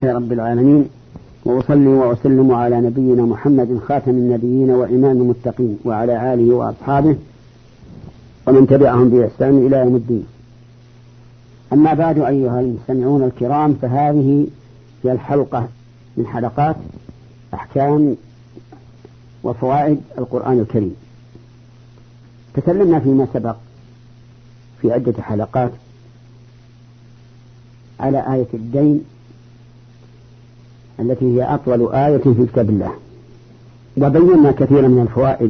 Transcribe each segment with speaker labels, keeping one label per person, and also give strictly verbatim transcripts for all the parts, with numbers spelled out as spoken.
Speaker 1: رب العالمين، وأصلي وأسلم على نبينا محمد خاتم النبيين وإمام المتقين وعلى آله وأصحابه ومن تبعهم بإحسان إلى يوم الدين. أما بعد، أيها المستمعون الكرام، فهذه هي الحلقة من حلقات أحكام وفوائد القرآن الكريم. تكلمنا فيما سبق في عدة حلقات على آية الدين التي هي أطول آية في كتاب الله، وبينا كثيرا من الفوائد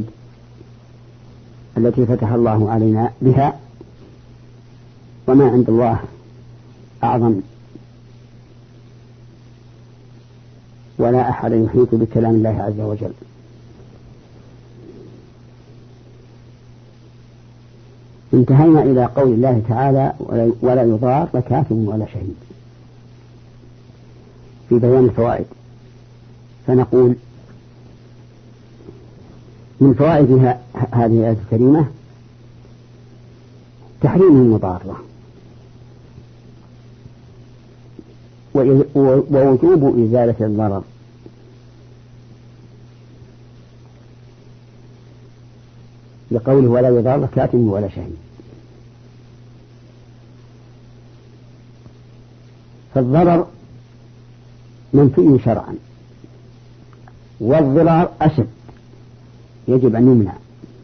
Speaker 1: التي فتح الله علينا بها، وما عند الله أعظم ولا أحد يحيط بكلام الله عز وجل. انتهينا إلى قول الله تعالى: ولا يضار كاتب ولا شهيد، في بيان الفوائد. فنقول من فوائد هذه الآية الكريمة تحريم المضارة، ووجوب إزالة الضرر، لقوله ولا يضار كاتب ولا شهيد. فالضرر منفي شرعا، والضرار أشد، يجب أن يمنع،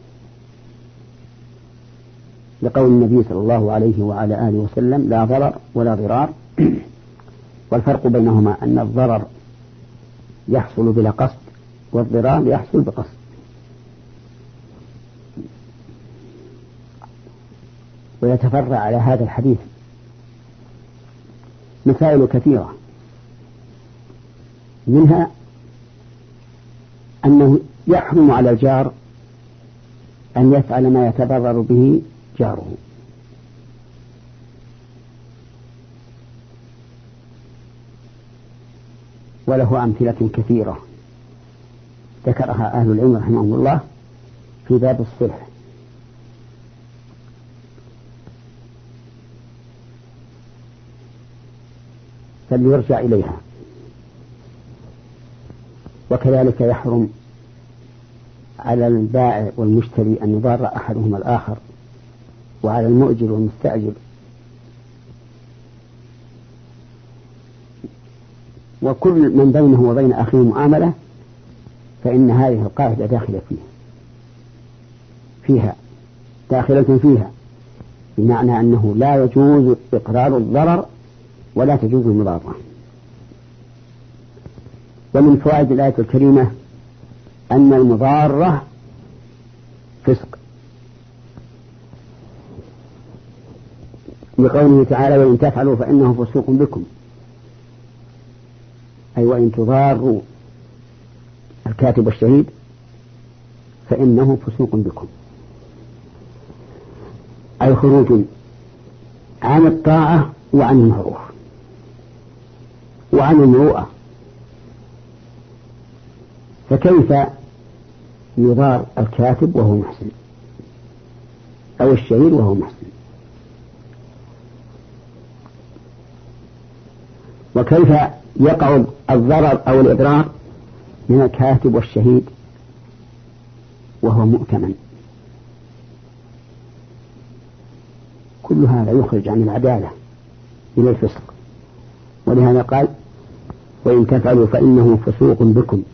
Speaker 1: لقول النبي صلى الله عليه وعلى آله وسلم: لا ضرر ولا ضرار. والفرق بينهما أن الضرر يحصل بلا قصد، والضرار يحصل بقصد. ويتفرع على هذا الحديث مسائل كثيرة، منها أنه يحرم على الجار أن يفعل ما يتضرر به جاره، وله أمثلة كثيرة ذكرها أهل العلم رحمهم الله في باب الصلح. فليرجع إليها. وكذلك يحرم على البائع والمشتري أن يضار أحدهما الآخر، وعلى المؤجر والمستأجر. وكل من بينه وبين أخيه معاملة فإن هذه القاعدة داخلة فيه فيها داخلة فيها بمعنى أنه لا يجوز إقرار الضرر ولا تجوز المضارة. ومن فوائد الآية الكريمة أن المضارة فسق، لقوله تعالى: وإن تفعلوا فإنه فسوق بكم، أي وإن تضاروا الكاتب والشهيد فإنه فسوق بكم، أي خروج عن الطاعة وعن المعروف وعن المروءة. فكيف يضار الكاتب وهو محسن، أو الشهيد وهو محسن؟ وكيف يقع الضرر أو الإضرار من الكاتب والشهيد وهو مؤتمن؟ كل هذا يخرج عن العدالة إلى الفسق. ولهذا قال: وإن تفعلوا فإنه فسوق بكم.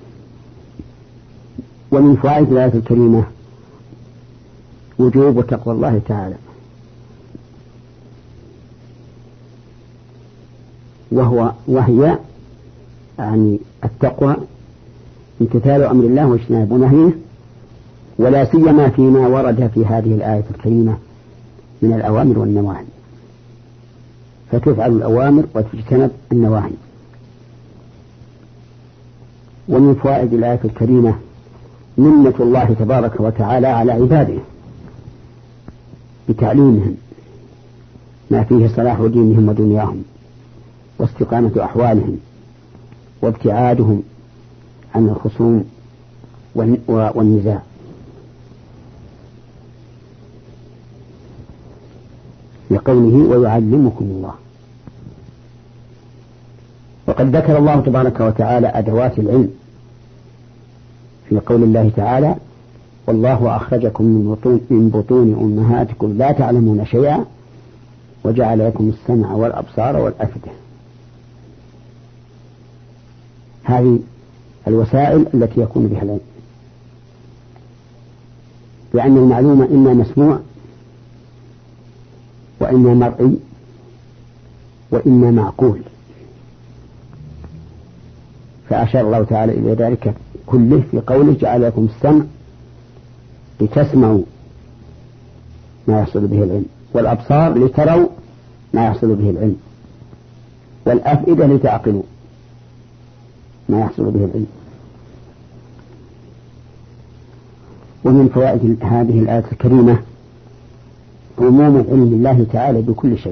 Speaker 1: ومن فوائد الآية الكريمة وجوب تقوى الله تعالى، وهو وهي يعني التقوى امتثال أمر الله واجتناب نهيه، ولا سيما فيما ورد في هذه الآية الكريمة من الأوامر والنواهي، فتفعل الأوامر وتجتنب النواهي. ومن فوائد الآية الكريمة منة الله تبارك وتعالى على عباده بتعليمهم ما فيه صلاح دينهم ودنياهم واستقامة أحوالهم وابتعادهم عن الخصوم والنزاع. لقوله: ويعلمكم الله. وقد ذكر الله تبارك وتعالى أدوات العلم في قول الله تعالى: والله أخرجكم من بطون, من بطون أمهاتكم لا تعلمون شيئا وجعل لكم السمع والأبصار والأفئدة. هذه الوسائل التي يكون بها العلم، لأن المعلومة إما مسموع وإما مرئي وإما معقول، فأشار الله تعالى إلى ذلك كله في قوله: جعل لكم السمع لتسمعوا ما يحصل به العلم، والأبصار لتروا ما يحصل به العلم، والأفئدة لتعقلوا ما يحصل به العلم. ومن فوائد هذه الآية الكريمة عموم علم الله تعالى بكل شيء،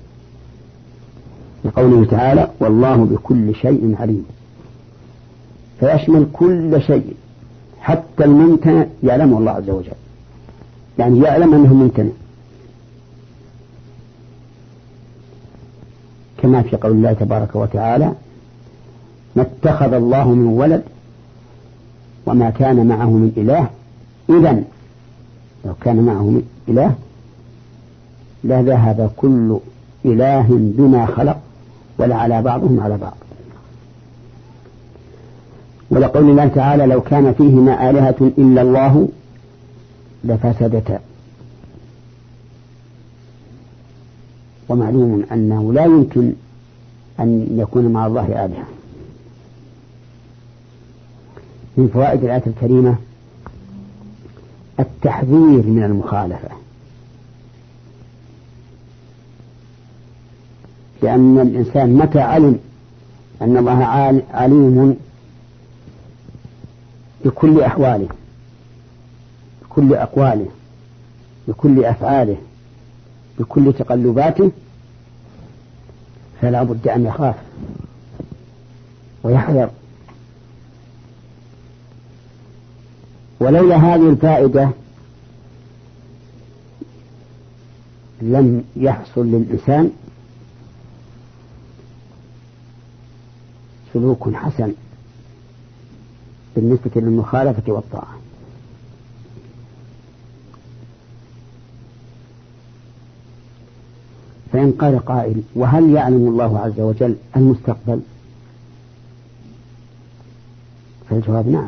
Speaker 1: لقوله تعالى: والله بكل شيء عليم، فيشمل كل شيء حتى الممتنع يعلمه الله عز وجل، يعني يعلم أنه ممتنع، كما في قول الله تبارك وتعالى: ما اتخذ الله من ولد وما كان معه من إله، إذن لو كان معه من إله لذهب كل إله بما خلق ولعلى بعضهم على بعض. ولقول الله تعالى: لو كان فيهما آلهة إلا الله لفسدتا. ومعلوم أنه لا يمكن أن يكون مع الله آلهة. من فوائد الآية الكريمة التحذير من المخالفة، لأن الإنسان متى علم أن الله عليم بكل أحواله، بكل أقواله، بكل أفعاله، بكل تقلباته، فلا بد أن يخاف ويحذر. ولولا هذه الفائدة لم يحصل للإنسان سلوك حسن بالنسبة للمخالفة والطاعة. فإن قال قائل: وهل يعلم الله عز وجل المستقبل؟ فالجواب: نعم،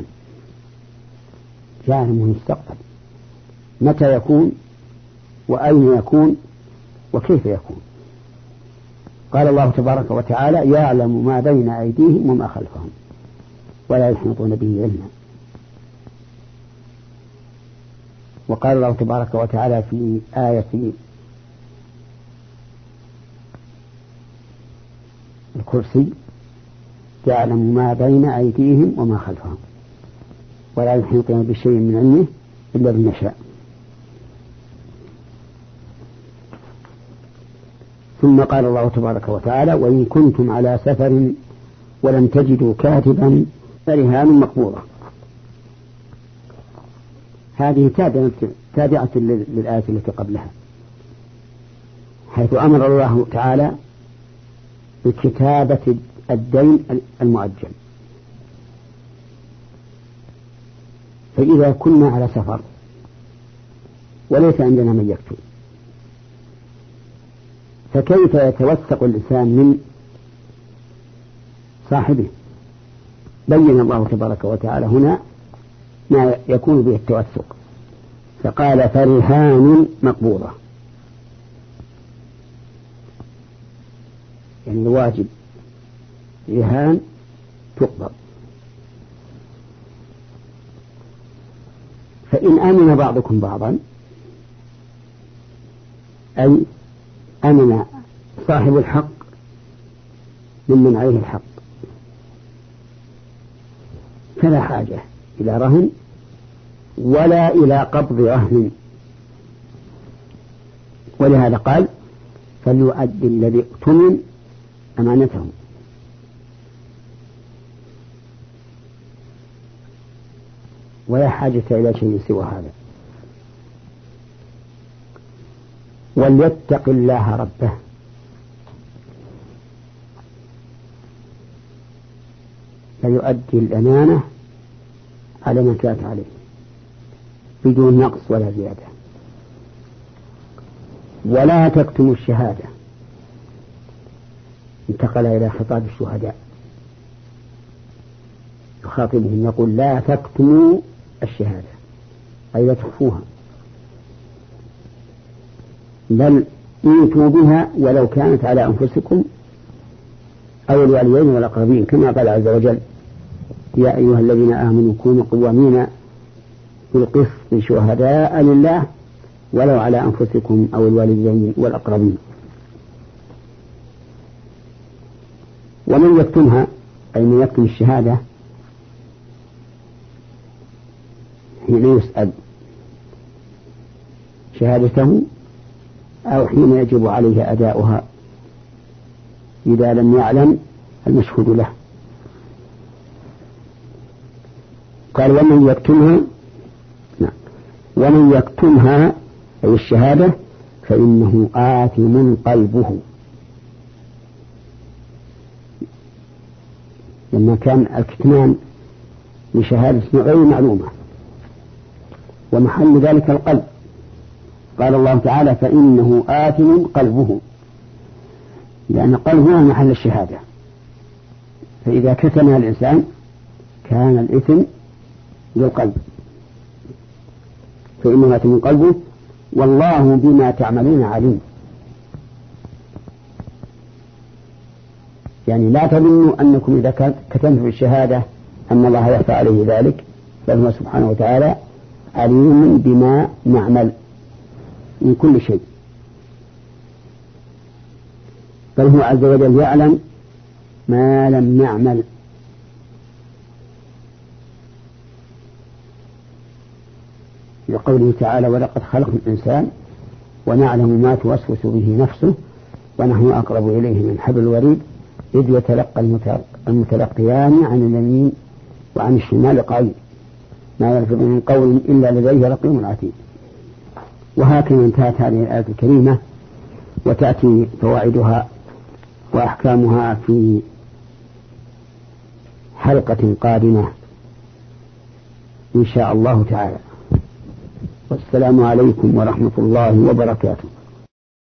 Speaker 1: يعلم المستقبل، متى يكون وأين يكون وكيف يكون. قال الله تبارك وتعالى: يعلم ما بين أيديهم وما خلفهم ولا يحيطون به علما. وقال الله تبارك وتعالى في آية الكرسي: يعلم ما بين أيديهم وما خلفهم ولا يحيطون بشيء من علمه إلا بما شاء. ثم قال الله تبارك وتعالى: وإن كنتم على سفر ولم تجدوا كاتبا فرهان مقبوضة. هذه تابعة للآية التي قبلها، حيث أمر الله تعالى بكتابة الدين المؤجل. فإذا كنا على سفر وليس عندنا من يكتب، فكيف يتوثق الإنسان من صاحبه؟ بين الله تبارك وتعالى هنا ما يكون به التوثق، فقال: فرهان مقبوضة، يعني الواجب رهان تقبض. فإن آمن بعضكم بعضا، أي أمن صاحب الحق ممن عليه الحق، فلا حاجة إلى رهن ولا إلى قبض رهن. ولهذا قال: فليؤدي الذي اؤتمن أمانته. ولا حاجة إلى شيء سوى هذا. وليتق الله ربه. فيؤدي الأمانة على من كانت عليه بدون نقص ولا زيادة. ولا تكتموا الشهادة، انتقل إلى خطاب الشهداء يخاطبهم يقول لا تكتموا الشهادة أي لا تخفوها، بل ايتوا بها ولو كانت على أنفسكم أو الوالدين والأقربين، كما قال عز وجل يا أيها الذين آمنوا كونوا قوامين بالقسط شهداء لله ولو على أنفسكم أو الوالدين والأقربين. ومن يكتمها أي من يكتم الشهادة حين يسأل شهادته أو حين يجب عليه أداؤها إذا لم يعلم المشهود له. قال ومن يكتمها نعم ومن يكتمها أي الشهادة فإنه آثم قلبه، لما كان الكتمان لشهادة غير معلومة ومحل ذلك القلب. قال الله تعالى فإنه آثم قلبه، لأن قلبه هو محل الشهادة، فإذا كتمها الإنسان كان الإثم للقلب، فإنه آثم قلبه والله بما تعملون عليم. يعني لا تظنوا أنكم إذا كتمتم في الشهادة أن الله يخفى عليه ذلك، بل هو سبحانه وتعالى عليم بما نعمل من كل شيء، بل هو عز وجل يعلم ما لم نعمل. لقوله تعالى ولقد خلقنا الإنسان ونعلم ما توسوس به نفسه ونحن أقرب إليه من حبل الوريد إذ يتلقى المتلقيان عن اليمين وعن الشمال قعيد ما يلفظ من قول إلا لديه رقيب عتيد. وهكذا انتهت هذه الآية الكريمة، وتأتي فوائدها وأحكامها في حلقة قادمة إن شاء الله تعالى. والسلام عليكم ورحمة الله وبركاته.